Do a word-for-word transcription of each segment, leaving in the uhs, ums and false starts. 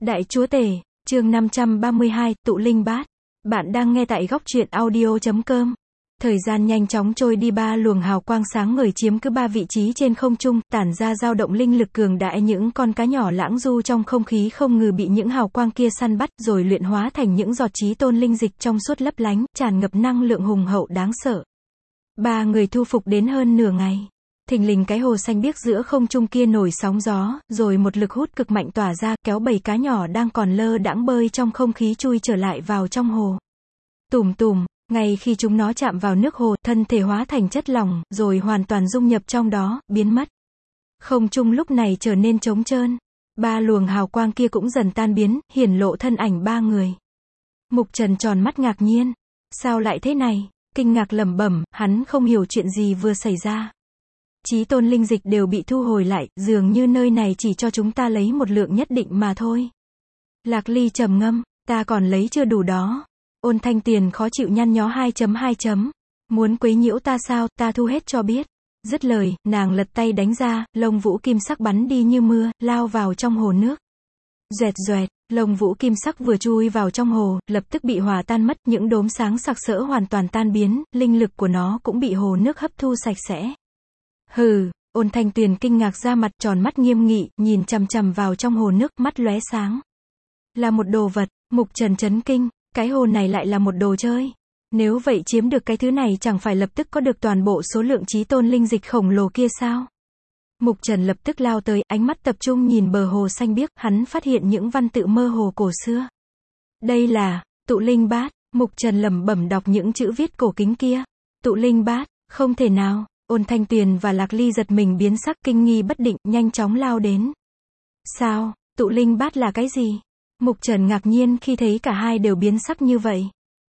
Đại Chúa Tể, chương năm trăm ba mươi hai, Tụ Linh Bát. Bạn đang nghe tại góc truyện audio chấm com. Thời gian nhanh chóng trôi đi, ba luồng hào quang sáng ngời chiếm cứ ba vị trí trên không trung, tản ra dao động linh lực cường đại, những con cá nhỏ lãng du trong không khí không ngừng bị những hào quang kia săn bắt, rồi luyện hóa thành những giọt chí tôn linh dịch trong suốt lấp lánh, tràn ngập năng lượng hùng hậu đáng sợ. Ba người thu phục đến hơn nửa ngày. Thình lình cái hồ xanh biếc giữa không trung kia nổi sóng gió, rồi một lực hút cực mạnh tỏa ra, kéo bầy cá nhỏ đang còn lơ đãng bơi trong không khí chui trở lại vào trong hồ. Tùm tùm, ngay khi chúng nó chạm vào nước hồ, thân thể hóa thành chất lỏng, rồi hoàn toàn dung nhập trong đó, biến mất. Không trung lúc này trở nên trống trơn. Ba luồng hào quang kia cũng dần tan biến, hiển lộ thân ảnh ba người. Mục Trần tròn mắt ngạc nhiên. Sao lại thế này? Kinh ngạc lẩm bẩm, hắn không hiểu chuyện gì vừa xảy ra. Chí tôn linh dịch đều bị thu hồi lại, dường như nơi này chỉ cho chúng ta lấy một lượng nhất định mà thôi. Lạc Ly trầm ngâm, ta còn lấy chưa đủ đó. Ôn Thanh Tiền khó chịu nhăn nhó hai chấm hai chấm. Muốn quấy nhiễu ta sao, ta thu hết cho biết. Dứt lời, nàng lật tay đánh ra, lông vũ kim sắc bắn đi như mưa, lao vào trong hồ nước. Doẹt doẹt, lông vũ kim sắc vừa chui vào trong hồ, lập tức bị hòa tan mất, những đốm sáng sặc sỡ hoàn toàn tan biến, linh lực của nó cũng bị hồ nước hấp thu sạch sẽ. Hừ, Ôn Thanh Tuyền kinh ngạc ra mặt, tròn mắt nghiêm nghị, nhìn chằm chằm vào trong hồ nước, mắt lóe sáng. Là một đồ vật. Mục Trần chấn kinh, cái hồ này lại là một đồ chơi. Nếu vậy chiếm được cái thứ này chẳng phải lập tức có được toàn bộ số lượng chí tôn linh dịch khổng lồ kia sao? Mục Trần lập tức lao tới, ánh mắt tập trung nhìn bờ hồ xanh biếc, hắn phát hiện những văn tự mơ hồ cổ xưa. Đây là Tụ Linh Bát. Mục Trần lẩm bẩm đọc những chữ viết cổ kính kia. Tụ Linh Bát, không thể nào. Ôn Thanh Tuyền và Lạc Ly giật mình biến sắc, kinh nghi bất định, nhanh chóng lao đến. Sao? Tụ Linh Bát là cái gì? Mục Trần ngạc nhiên khi thấy cả hai đều biến sắc như vậy.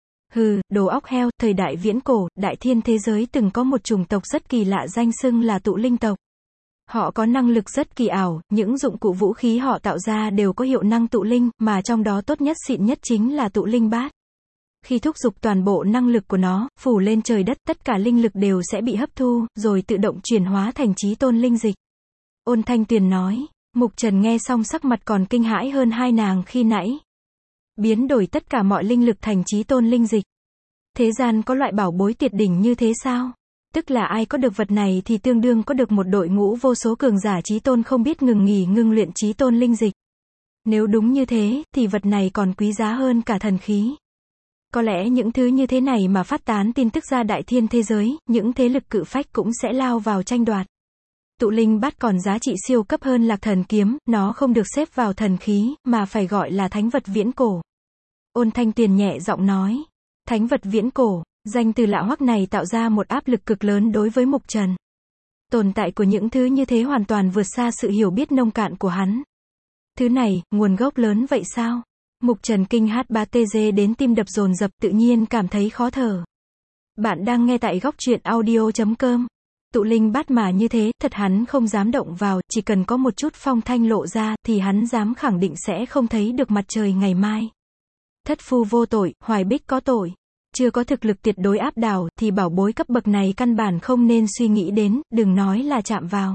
Hừ, đồ óc heo, thời đại viễn cổ, đại thiên thế giới từng có một chủng tộc rất kỳ lạ danh xưng là tụ linh tộc. Họ có năng lực rất kỳ ảo, những dụng cụ vũ khí họ tạo ra đều có hiệu năng tụ linh, mà trong đó tốt nhất xịn nhất chính là Tụ Linh Bát. Khi thúc giục toàn bộ năng lực của nó, phủ lên trời đất, tất cả linh lực đều sẽ bị hấp thu, rồi tự động chuyển hóa thành chí tôn linh dịch. Ôn Thanh Tuyền nói. Mục Trần nghe xong sắc mặt còn kinh hãi hơn hai nàng khi nãy. Biến đổi tất cả mọi linh lực thành chí tôn linh dịch. Thế gian có loại bảo bối tuyệt đỉnh như thế sao? Tức là ai có được vật này thì tương đương có được một đội ngũ vô số cường giả chí tôn không biết ngừng nghỉ ngưng luyện chí tôn linh dịch. Nếu đúng như thế, thì vật này còn quý giá hơn cả thần khí. Có lẽ những thứ như thế này mà phát tán tin tức ra đại thiên thế giới, những thế lực cự phách cũng sẽ lao vào tranh đoạt. Tụ Linh Bát còn giá trị siêu cấp hơn Lạc Thần Kiếm, nó không được xếp vào thần khí, mà phải gọi là thánh vật viễn cổ. Ôn Thanh Tuyền nhẹ giọng nói. Thánh vật viễn cổ, danh từ lạ hoắc này tạo ra một áp lực cực lớn đối với Mục Trần. Tồn tại của những thứ như thế hoàn toàn vượt xa sự hiểu biết nông cạn của hắn. Thứ này, nguồn gốc lớn vậy sao? Mục Trần kinh hát ba tê dê đến tim đập dồn dập, tự nhiên cảm thấy khó thở. Bạn đang nghe tại góc truyện audio chấm com. Tụ Linh Bát mà như thế, thật hắn không dám động vào, chỉ cần có một chút phong thanh lộ ra, thì hắn dám khẳng định sẽ không thấy được mặt trời ngày mai. Thất phu vô tội, Hoài Bích có tội. Chưa có thực lực tuyệt đối áp đảo, thì bảo bối cấp bậc này căn bản không nên suy nghĩ đến, đừng nói là chạm vào.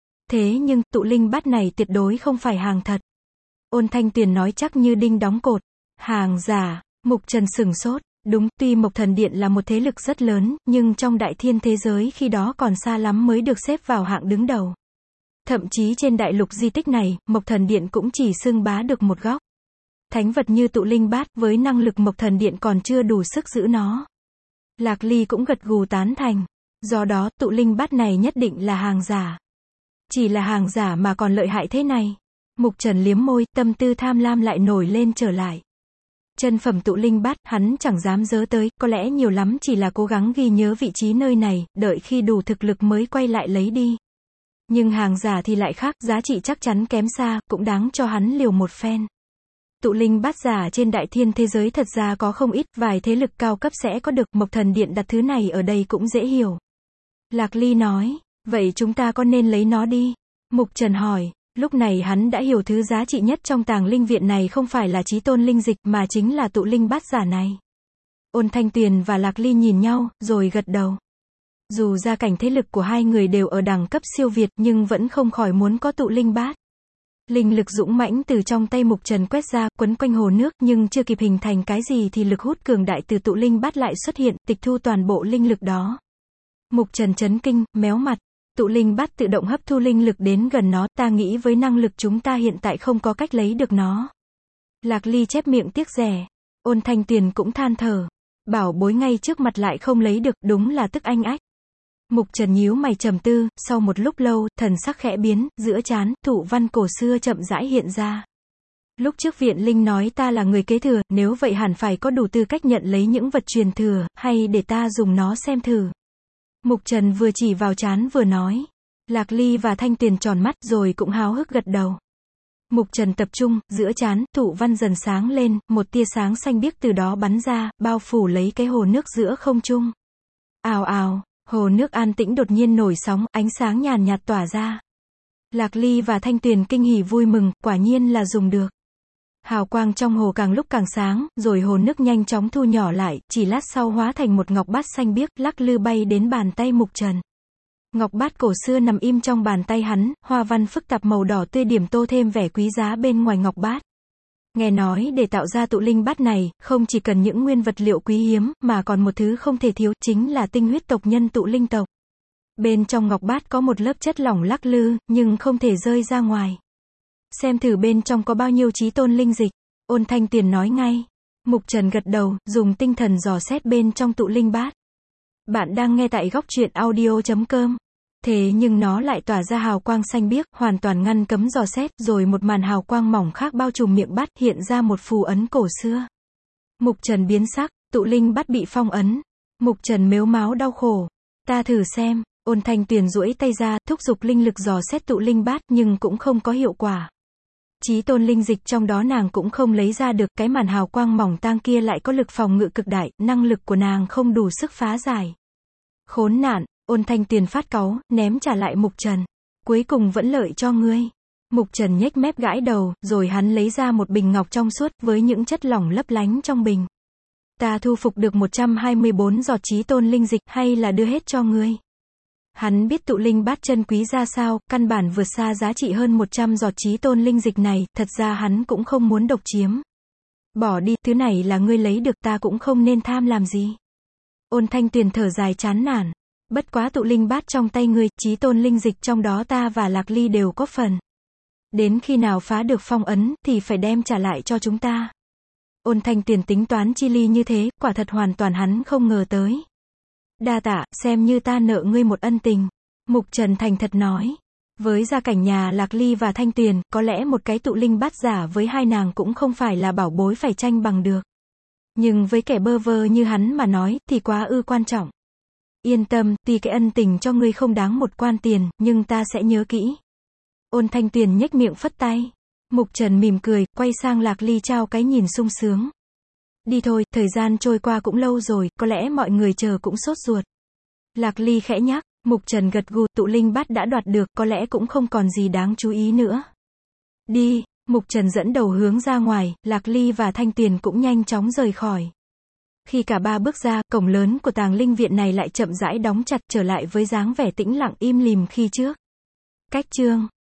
Thế nhưng, Tụ Linh Bát này tuyệt đối không phải hàng thật. Ôn Thanh Tuyền nói chắc như đinh đóng cột. Hàng giả. Mục Trần sửng sốt. Đúng, tuy Mộc Thần Điện là một thế lực rất lớn, nhưng trong đại thiên thế giới khi đó còn xa lắm mới được xếp vào hạng đứng đầu. Thậm chí trên đại lục di tích này, Mộc Thần Điện cũng chỉ xưng bá được một góc. Thánh vật như Tụ Linh Bát, với năng lực Mộc Thần Điện còn chưa đủ sức giữ nó. Lạc Ly cũng gật gù tán thành. Do đó, Tụ Linh Bát này nhất định là hàng giả. Chỉ là hàng giả mà còn lợi hại thế này. Mục Trần liếm môi, tâm tư tham lam lại nổi lên trở lại. Chân phẩm Tụ Linh Bát, hắn chẳng dám dớ tới, có lẽ nhiều lắm chỉ là cố gắng ghi nhớ vị trí nơi này, đợi khi đủ thực lực mới quay lại lấy đi. Nhưng hàng giả thì lại khác, giá trị chắc chắn kém xa, cũng đáng cho hắn liều một phen. Tụ Linh Bát giả trên đại thiên thế giới thật ra có không ít, vài thế lực cao cấp sẽ có được, Mộc Thần Điện đặt thứ này ở đây cũng dễ hiểu. Lạc Ly nói, vậy chúng ta có nên lấy nó đi? Mục Trần hỏi. Lúc này hắn đã hiểu thứ giá trị nhất trong tàng linh viện này không phải là chí tôn linh dịch, mà chính là Tụ Linh Bát giả này. Ôn Thanh Tuyền và Lạc Ly nhìn nhau, rồi gật đầu. Dù gia cảnh thế lực của hai người đều ở đẳng cấp siêu việt, nhưng vẫn không khỏi muốn có Tụ Linh Bát. Linh lực dũng mãnh từ trong tay Mục Trần quét ra, quấn quanh hồ nước, nhưng chưa kịp hình thành cái gì thì lực hút cường đại từ tụ linh bát lại xuất hiện, tịch thu toàn bộ linh lực đó. Mục Trần chấn kinh, méo mặt. Tụ linh bát tự động hấp thu linh lực đến gần nó, ta nghĩ với năng lực chúng ta hiện tại không có cách lấy được nó. Lạc Ly chép miệng tiếc rẻ. Ôn Thanh Tuyền cũng than thở. Bảo bối ngay trước mặt lại không lấy được, đúng là tức anh ách. Mục Trần nhíu mày trầm tư, sau một lúc lâu, thần sắc khẽ biến, giữa trán, thụ văn cổ xưa chậm rãi hiện ra. Lúc trước Viện Linh nói ta là người kế thừa, nếu vậy hẳn phải có đủ tư cách nhận lấy những vật truyền thừa, hay để ta dùng nó xem thử. Mục Trần vừa chỉ vào trán vừa nói. Lạc Ly và Thanh Tuyền tròn mắt rồi cũng háo hức gật đầu. Mục Trần tập trung, giữa trán, thụ văn dần sáng lên, một tia sáng xanh biếc từ đó bắn ra, bao phủ lấy cái hồ nước giữa không trung. Ào ào, hồ nước an tĩnh đột nhiên nổi sóng, ánh sáng nhàn nhạt tỏa ra. Lạc Ly và Thanh Tuyền kinh hỉ vui mừng, quả nhiên là dùng được. Hào quang trong hồ càng lúc càng sáng, rồi hồ nước nhanh chóng thu nhỏ lại, chỉ lát sau hóa thành một ngọc bát xanh biếc, lắc lư bay đến bàn tay Mục Trần. Ngọc bát cổ xưa nằm im trong bàn tay hắn, hoa văn phức tạp màu đỏ tươi điểm tô thêm vẻ quý giá bên ngoài ngọc bát. Nghe nói để tạo ra tụ linh bát này, không chỉ cần những nguyên vật liệu quý hiếm, mà còn một thứ không thể thiếu, chính là tinh huyết tộc nhân tụ linh tộc. Bên trong ngọc bát có một lớp chất lỏng lắc lư, nhưng không thể rơi ra ngoài. Xem thử bên trong có bao nhiêu chí tôn linh dịch. Ôn Thanh Tuyền nói ngay. Mục Trần gật đầu, dùng tinh thần dò xét bên trong tụ linh bát. Bạn đang nghe tại góc truyện audio chấm com. Thế nhưng nó lại tỏa ra hào quang xanh biếc, hoàn toàn ngăn cấm dò xét, rồi một màn hào quang mỏng khác bao trùm miệng bát, hiện ra một phù ấn cổ xưa. Mục Trần biến sắc, tụ linh bát bị phong ấn. Mục Trần mếu máo đau khổ. Ta thử xem. Ôn Thanh Tuyền duỗi tay ra, thúc giục linh lực dò xét tụ linh bát, nhưng cũng không có hiệu quả. Chí tôn linh dịch trong đó nàng cũng không lấy ra được, cái màn hào quang mỏng tang kia lại có lực phòng ngự cực đại, năng lực của nàng không đủ sức phá giải. Khốn nạn, Ôn Thanh Tuyền phát cáu, ném trả lại Mục Trần. Cuối cùng vẫn lợi cho ngươi. Mục Trần nhếch mép gãi đầu, rồi hắn lấy ra một bình ngọc trong suốt với những chất lỏng lấp lánh trong bình. Ta thu phục được một trăm hai mươi bốn giọt chí tôn linh dịch, hay là đưa hết cho ngươi? Hắn biết tụ linh bát chân quý ra sao, căn bản vượt xa giá trị hơn một trăm giọt chí tôn linh dịch này, thật ra hắn cũng không muốn độc chiếm. Bỏ đi, thứ này là ngươi lấy được, ta cũng không nên tham làm gì. Ôn Thanh Tuyền thở dài chán nản. Bất quá tụ linh bát trong tay ngươi, chí tôn linh dịch trong đó ta và Lạc Ly đều có phần. Đến khi nào phá được phong ấn, thì phải đem trả lại cho chúng ta. Ôn Thanh Tuyền tính toán chi ly như thế, quả thật hoàn toàn hắn không ngờ tới. Đa tạ, xem như ta nợ ngươi một ân tình. Mục Trần thành thật nói. Với gia cảnh nhà Lạc Ly và Thanh Tuyền, có lẽ một cái tụ linh bát giả với hai nàng cũng không phải là bảo bối phải tranh bằng được. Nhưng với kẻ bơ vơ như hắn mà nói, thì quá ư quan trọng. Yên tâm, tuy cái ân tình cho ngươi không đáng một quan tiền, nhưng ta sẽ nhớ kỹ. Ôn Thanh Tuyền nhếch miệng phất tay. Mục Trần mỉm cười, quay sang Lạc Ly trao cái nhìn sung sướng. Đi thôi, thời gian trôi qua cũng lâu rồi, có lẽ mọi người chờ cũng sốt ruột. Lạc Ly khẽ nhắc, Mục Trần gật gù, tụ linh bát đã đoạt được, có lẽ cũng không còn gì đáng chú ý nữa. Đi, Mục Trần dẫn đầu hướng ra ngoài, Lạc Ly và Thanh Tuyền cũng nhanh chóng rời khỏi. Khi cả ba bước ra, cổng lớn của tàng linh viện này lại chậm rãi đóng chặt, trở lại với dáng vẻ tĩnh lặng im lìm khi trước. Cách chương